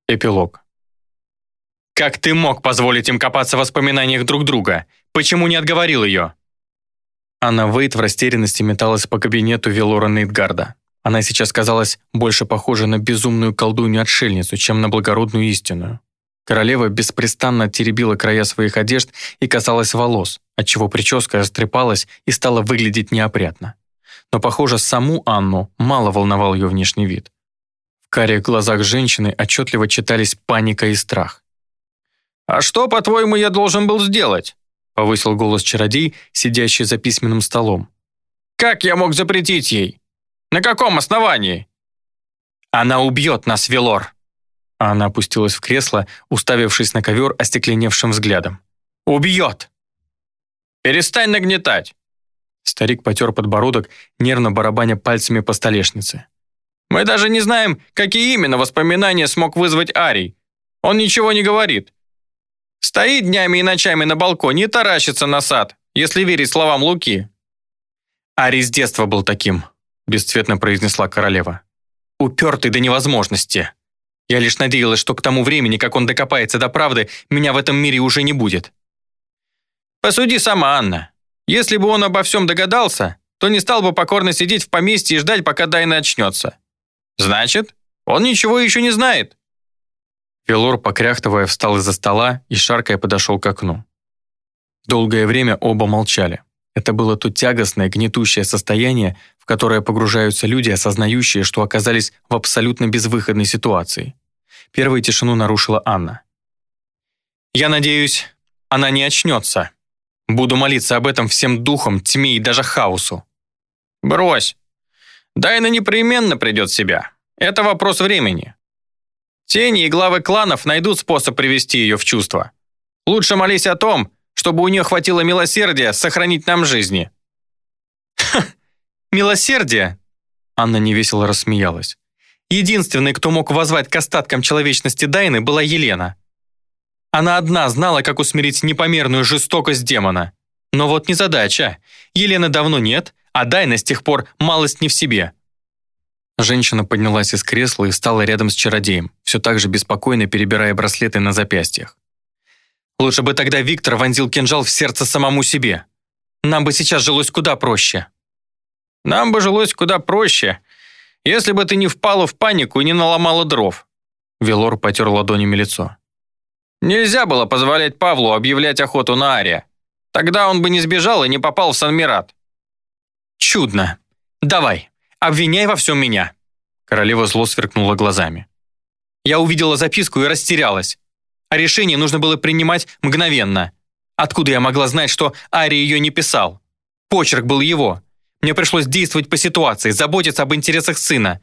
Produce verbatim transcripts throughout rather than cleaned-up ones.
Эпилог. «Как ты мог позволить им копаться в воспоминаниях друг друга? Почему не отговорил ее?» Анна Вейт в растерянности металась по кабинету Велора Нейтгарда. Она сейчас казалась больше похожа на безумную колдунью-отшельницу, чем на благородную истинную. Королева беспрестанно теребила края своих одежд и касалась волос, отчего прическа растрепалась и стала выглядеть неопрятно. Но, похоже, саму Анну мало волновал ее внешний вид. В карих глазах женщины отчетливо читались паника и страх. «А что, по-твоему, я должен был сделать?» — повысил голос чародей, сидящий за письменным столом. «Как я мог запретить ей? На каком основании?» «Она убьет нас, Велор!» Она опустилась в кресло, уставившись на ковер остекленевшим взглядом. «Убьет!» «Перестань нагнетать!» Старик потер подбородок, нервно барабаня пальцами по столешнице. «Мы даже не знаем, какие именно воспоминания смог вызвать Арий. Он ничего не говорит. Стоит днями и ночами на балконе и таращится на сад, если верить словам Луки». «Арий с детства был таким», — бесцветно произнесла королева. «Упертый до невозможности. Я лишь надеялась, что к тому времени, как он докопается до правды, меня в этом мире уже не будет». «Посуди сама, Анна. Если бы он обо всем догадался, то не стал бы покорно сидеть в поместье и ждать, пока Дайна очнется. Значит, он ничего еще не знает». Велор, покряхтывая, встал из-за стола и, шаркая, подошел к окну. Долгое время оба молчали. Это было то тягостное, гнетущее состояние, в которое погружаются люди, осознающие, что оказались в абсолютно безвыходной ситуации. Первой тишину нарушила Анна. «Я надеюсь, она не очнется. Буду молиться об этом всем духам, тьме и даже хаосу». «Брось. Дайна непременно придет в себя. Это вопрос времени. Тени и главы кланов найдут способ привести ее в чувство. Лучше молись о том, чтобы у нее хватило милосердия сохранить нам жизни». «Ха! Милосердие?» Анна невесело рассмеялась. «Единственной, кто мог воззвать к остаткам человечности Дайны, была Елена. Она одна знала, как усмирить непомерную жестокость демона. Но вот незадача. Елены давно нет, а Дайна с тех пор малость не в себе». Женщина поднялась из кресла и стала рядом с чародеем, все так же беспокойно перебирая браслеты на запястьях. «Лучше бы тогда Виктор вонзил кинжал в сердце самому себе. Нам бы сейчас жилось куда проще». «Нам бы жилось куда проще, если бы ты не впала в панику и не наломала дров». Велор потер ладонями лицо. «Нельзя было позволять Павлу объявлять охоту на Ария. Тогда он бы не сбежал и не попал в Санмират». «Чудно. Давай, обвиняй во всем меня». Королева зло сверкнула глазами. «Я увидела записку и растерялась. А решение нужно было принимать мгновенно. Откуда я могла знать, что Арий ее не писал? Почерк был его. Мне пришлось действовать по ситуации, заботиться об интересах сына.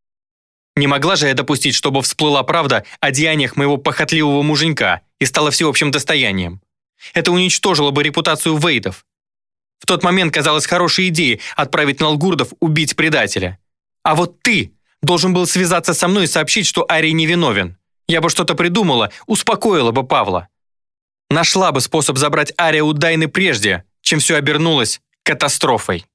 Не могла же я допустить, чтобы всплыла правда о деяниях моего похотливого муженька и стала всеобщим достоянием. Это уничтожило бы репутацию Вейдов. В тот момент казалось хорошей идеей отправить Налгурдов убить предателя. А вот ты должен был связаться со мной и сообщить, что Арий невиновен. Я бы что-то придумала, успокоила бы Павла. Нашла бы способ забрать Ария у Дайны прежде, чем все обернулось катастрофой».